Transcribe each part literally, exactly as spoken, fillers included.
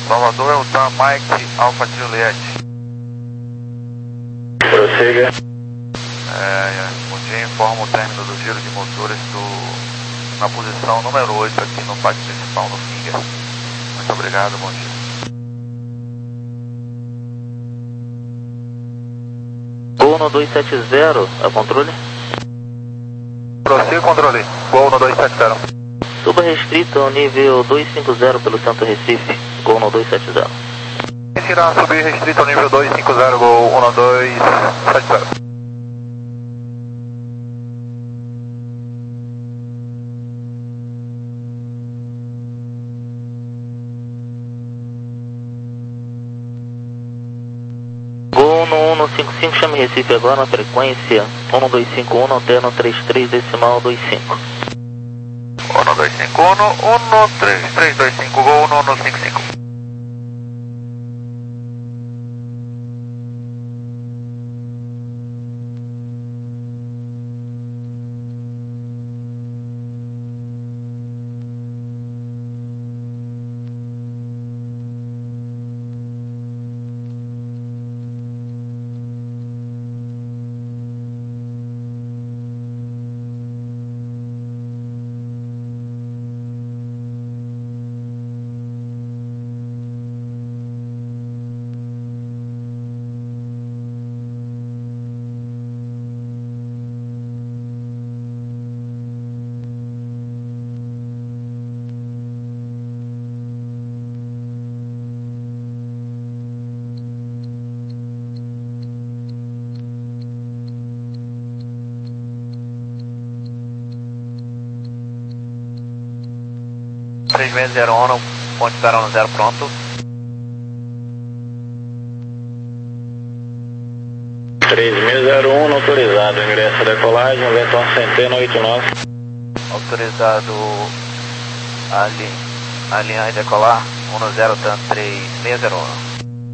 Salvador, Eltan Mike, Alfa Juliette. Prossiga. É, bom dia, informo o término do giro de motores do, na posição número oito aqui no pátio principal no Finger. Muito obrigado, bom dia. Gol no dois sete zero, a controle? Prossiga, controle. Gol no dois sete zero. Suba restrito ao nível dois cinco zero pelo Santo Recife. Gol no dois sete zero. Irá subir restrito ao nível dois cinco zero, Gol um dois sete zero. Gol no um cinco cinco, chame Recife agora na frequência um dois cinco um, alterno trinta e três decimal vinte e cinco. um dois cinco um, um três três dois cinco, Gol um cinco cinco. três seis zero um, ponte para um zero pronto. três seis zero um, autorizado, ingresso da decolagem, vento Centeno oito nove. Autorizado a, li, a linha e decolar, um zero tanto três seis zero um.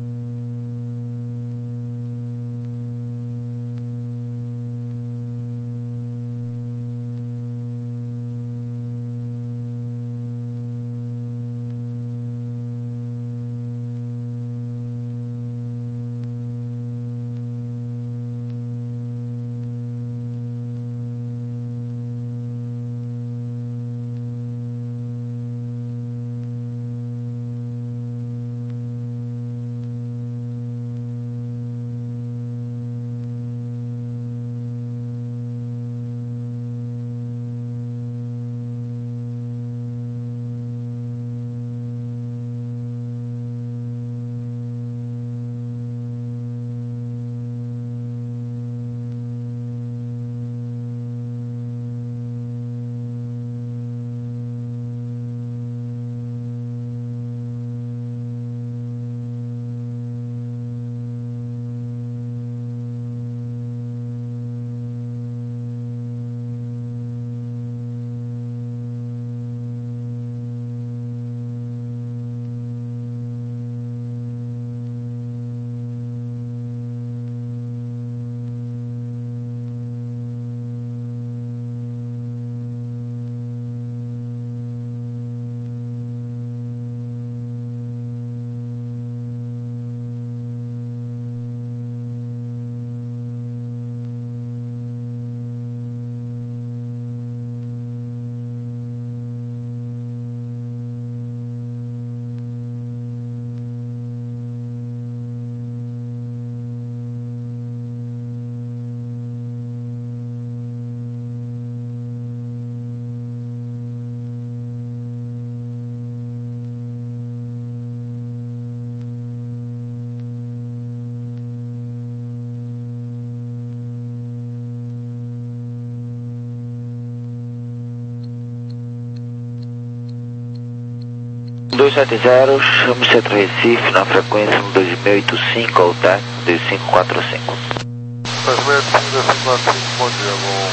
dois sete zero, chame Centro Recife na frequência um dois mil e oitenta e cinco, alterno dois cinco quatro cinco. dois mil e oitenta e cinco, dois cinco quatro cinco, bom dia, Gol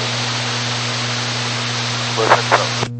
dois sete zero.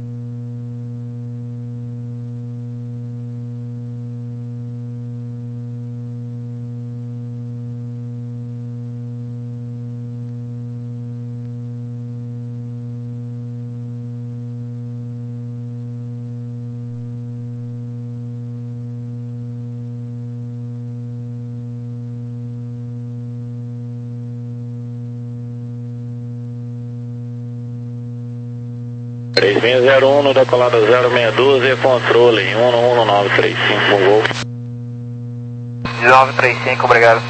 três seis zero um, no decolada zero seis doze, controle um um nove três cinco, um gol. nove três cinco, obrigado.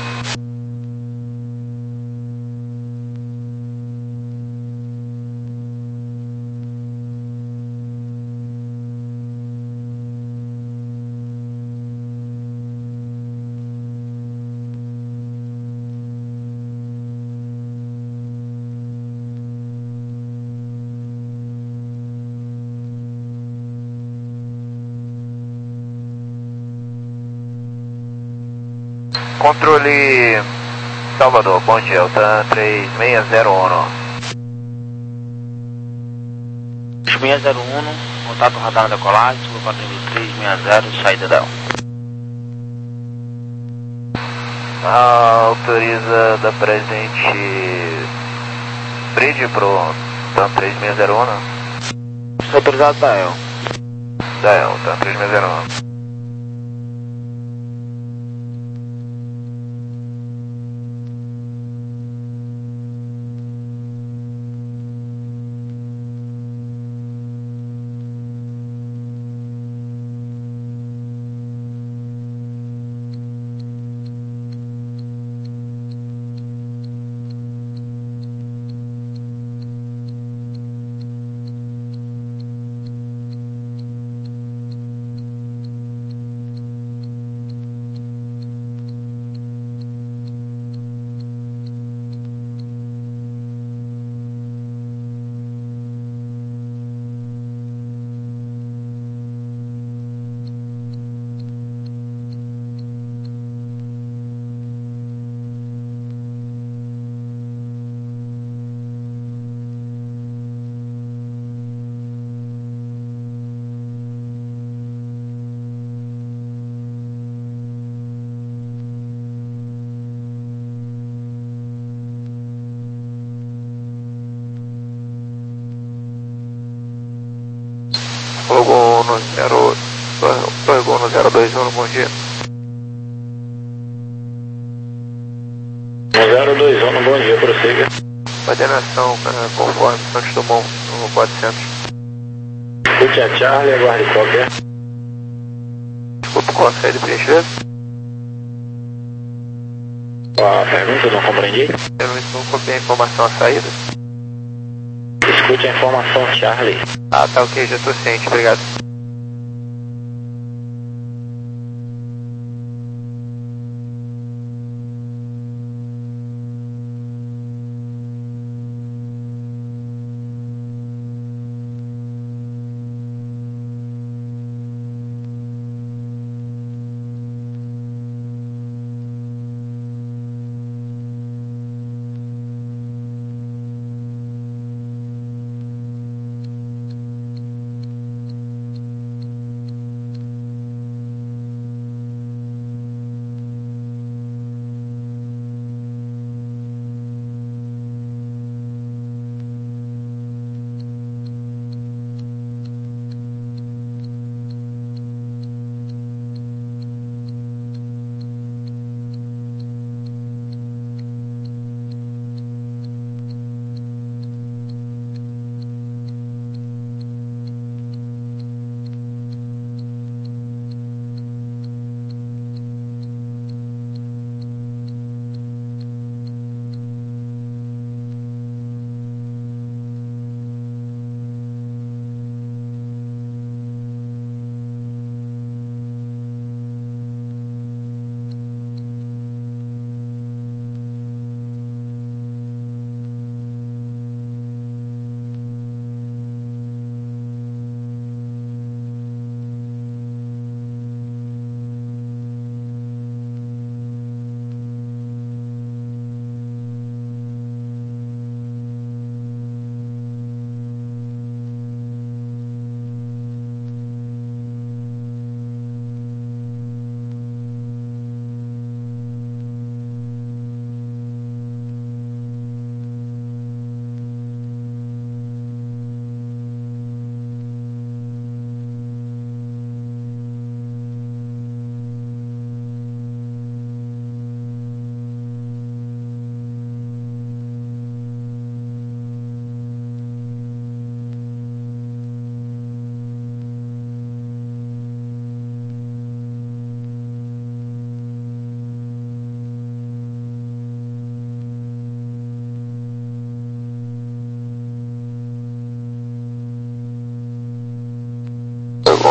Controle Salvador, bom dia, Altan três seis zero um. três seis zero um, contato radar na decolagem, sobre quatro três seis zero, saída da um. Ah, autoriza da presente bridge pro Altan três seis zero um. Autorizado da E L. Da E L, Altan três seis zero um. Fogo no zero, Fogo no zero dois um, bom dia. zero dois um, bom dia, prossiga. Coordenação uh, conforme Santos Dumont, no quatrocentos. Escute a Charlie, aguarde qualquer. Desculpa, consegue preencher? A pergunta, não compreendi. Eu não copiei a informação à saída. Escute a informação, Charlie. Ah, tá ok, já tô ciente, obrigado.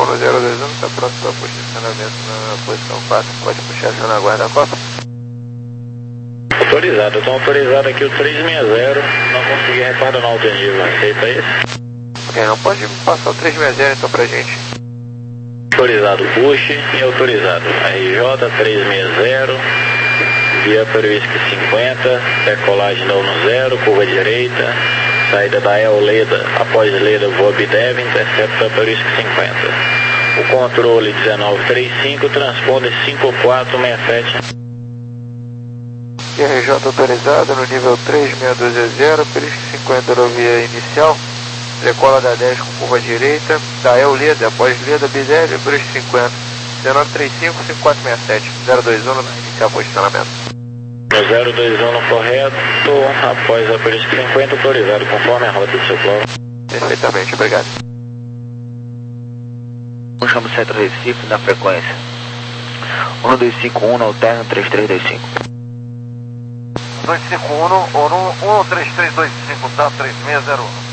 no zero dois um, está pronto para posicionamento na posição quatro, pode puxar ação na guarda Copa. Autorizado, eu estou autorizado aqui o trezentos e sessenta, não consegui reparar no alternativa, aceita isso? Ok, não pode passar o trezentos e sessenta então pra gente. Autorizado push e autorizado R J trezentos e sessenta, via para o whisky cinquenta, decolagem da um zero, curva direita, saída da El Leda, após Leda voo Abdev, intercepta para o whisky cinquenta. O controle dezenove trinta e cinco, transponder cinco quatro seis sete. R J autorizado no nível três seis dois zero, para o whisky cinquenta aerovia inicial, decola da dez com curva direita, da El Leda, após Leda Abdev, para o whisky cinquenta, dezenove trinta e cinco, cinco quatro seis sete, zero dois um, iniciar posicionamento. zero dois um no correto, após a Perisco cinquenta, autorizado conforme a rota do seu plano. Perfeitamente, obrigado. Chamo Centro Recife na frequência um dois cinco um no alterno três três dois cinco. dois cinco um no um três três dois cinco, tá? três seis zero um.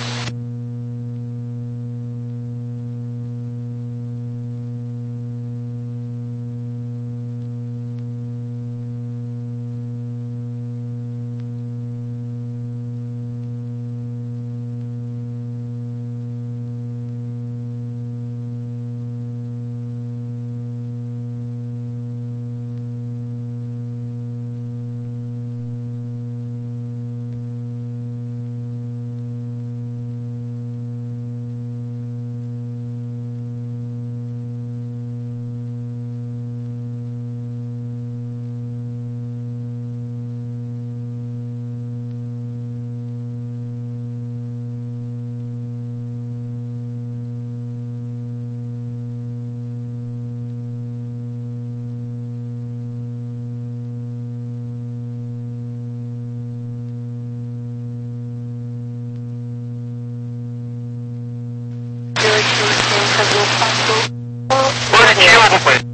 Positivo, companheiro.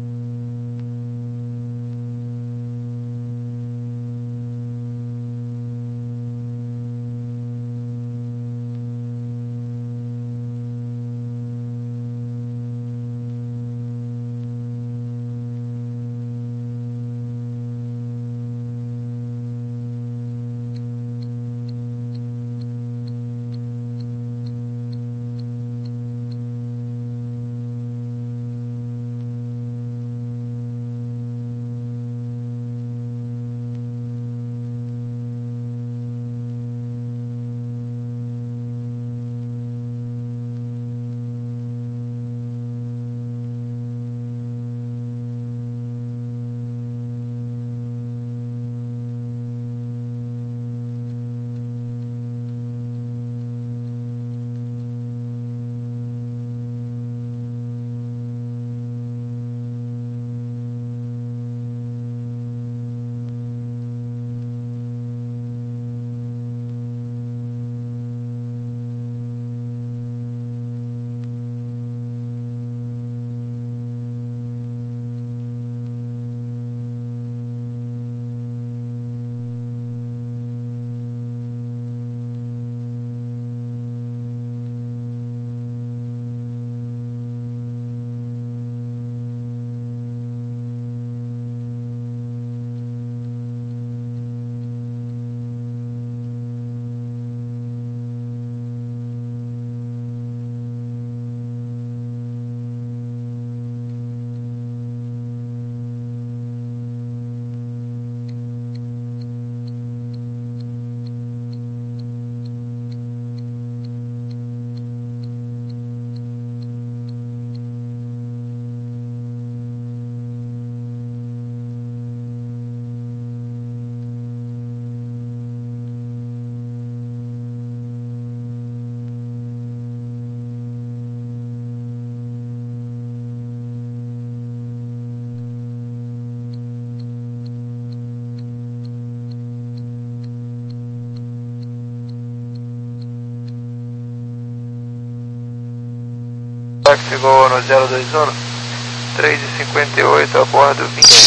Táxi Gol no zero dois um, três e cinquenta e oito a bordo, vinte e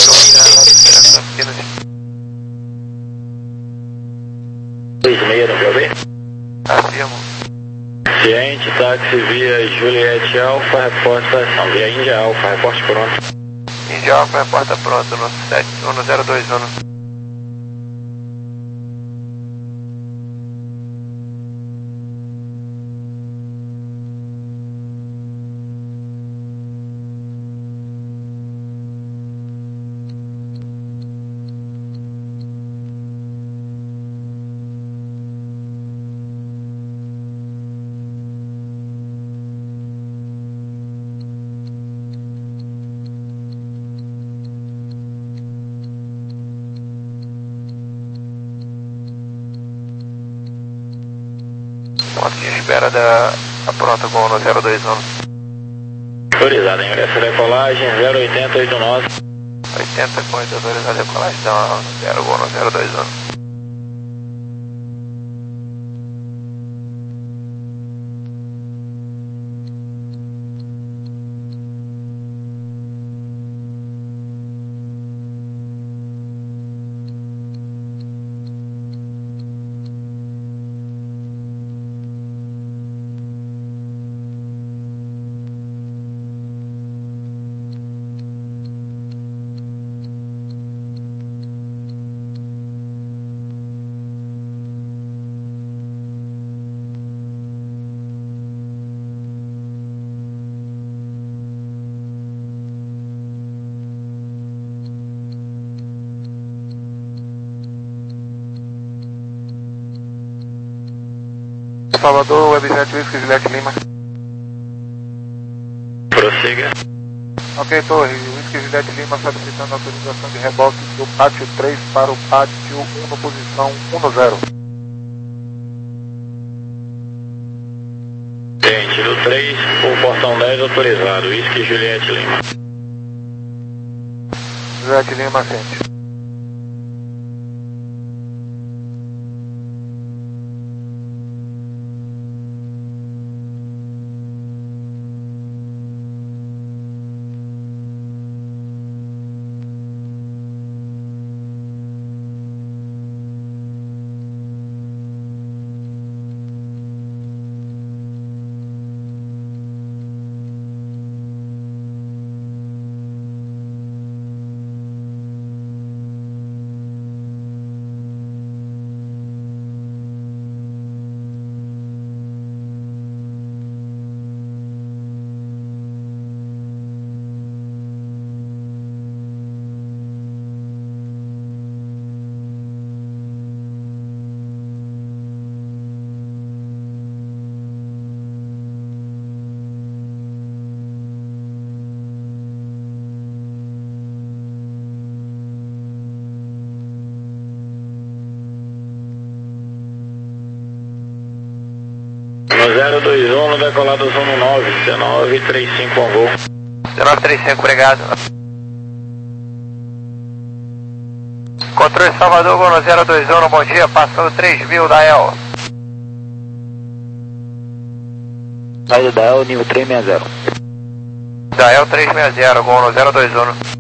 dois, Campinas. dois seis, não viu bem? Afirmo. Ciente, táxi via Juliette Alfa, reporte estação. Via Índia Alfa, reporte pronto. Índia Alfa, reporta pronto no sete um zero dois um. Ponto de espera da a pronta com no zero dois um. Autorizado, ingresso a decolagem zero oitenta oitenta e nove. oitenta com autorizado a decolagem, então zero um no zero dois um. Salvador, Webjet Whisky Juliette Lima. Prossiga. Ok, Torre, Whisky Juliette Lima solicitando autorização de reboque do pátio três para o pátio um na posição um no zero. Ciente, do três, o portão dez autorizado, Whisky Juliette Lima. Juliette Lima, ciente. No zero dois um, no decolado zona nove, dezenove trinta e cinco com voo. dezenove trinta e cinco, obrigado. Controle Salvador, voo no zero dois um, bom dia, passando três mil da E L. Saída da E L, nível três seis zero. Da E L três seis zero, voo no zero dois um.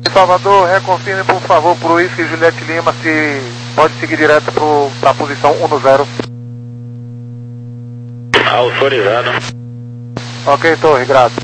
Salvador, reconfirme por favor pro Whisky Juliette Lima se pode seguir direto para a posição um no zero. Autorizado. Ok, Torre, graças.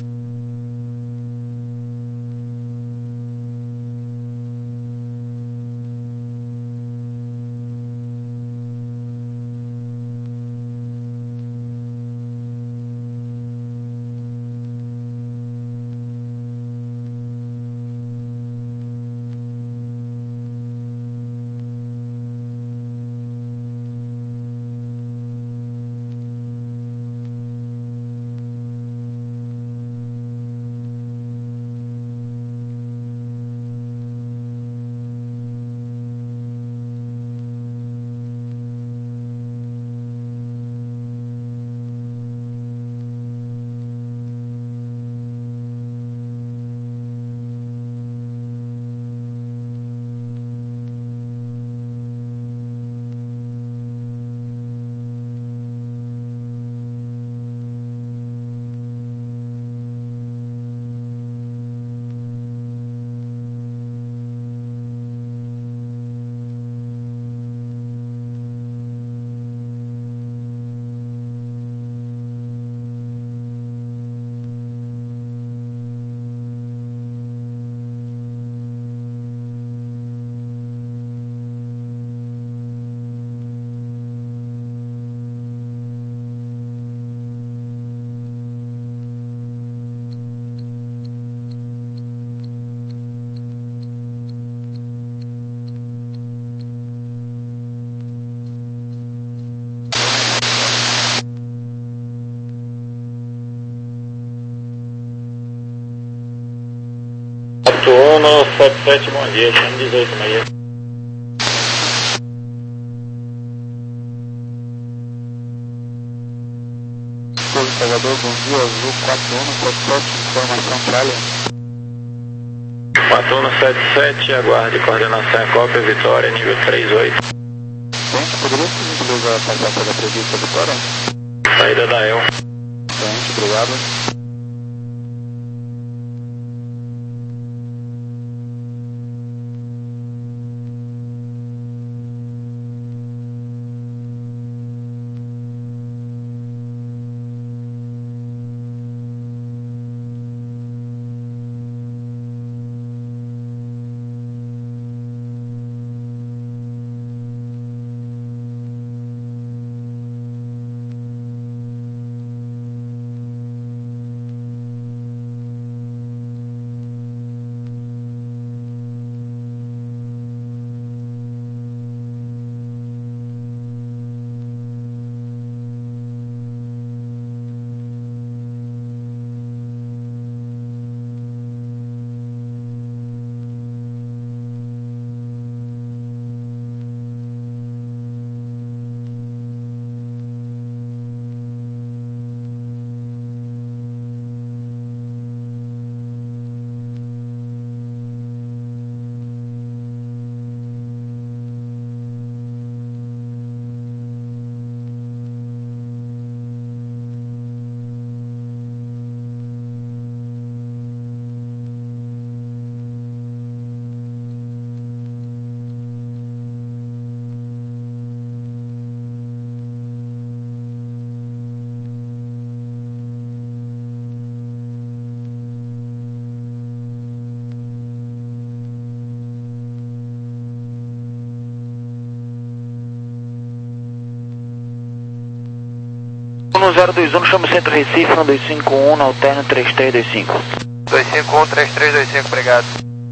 Atuou no sete sete, bom dia, chama dezoito Maria. Salvador, bom dia, Azul quatro um sete sete, informação Charlie. quatro um sete sete, aguarde coordenação cópia, Vitória, nível três oito. Gente, poderia por gentileza passar pela prevista Vitória? Saída da E L. Gente, obrigado. um zero dois um, chama o Centro Recife, um dois cinco um, na alterna três três dois cinco. dois cinco um, três três dois cinco, obrigado.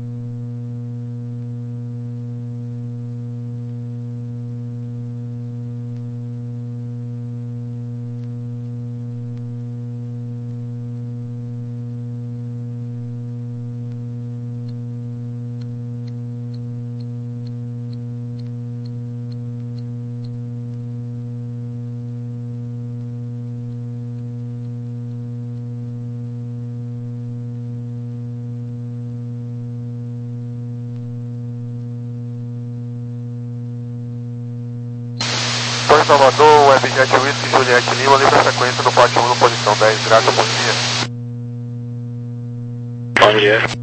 Salvador, Webjet Whisky Juliette Lima, livre sequência no pote um, posição dez, graças, bom dia. Bom dia.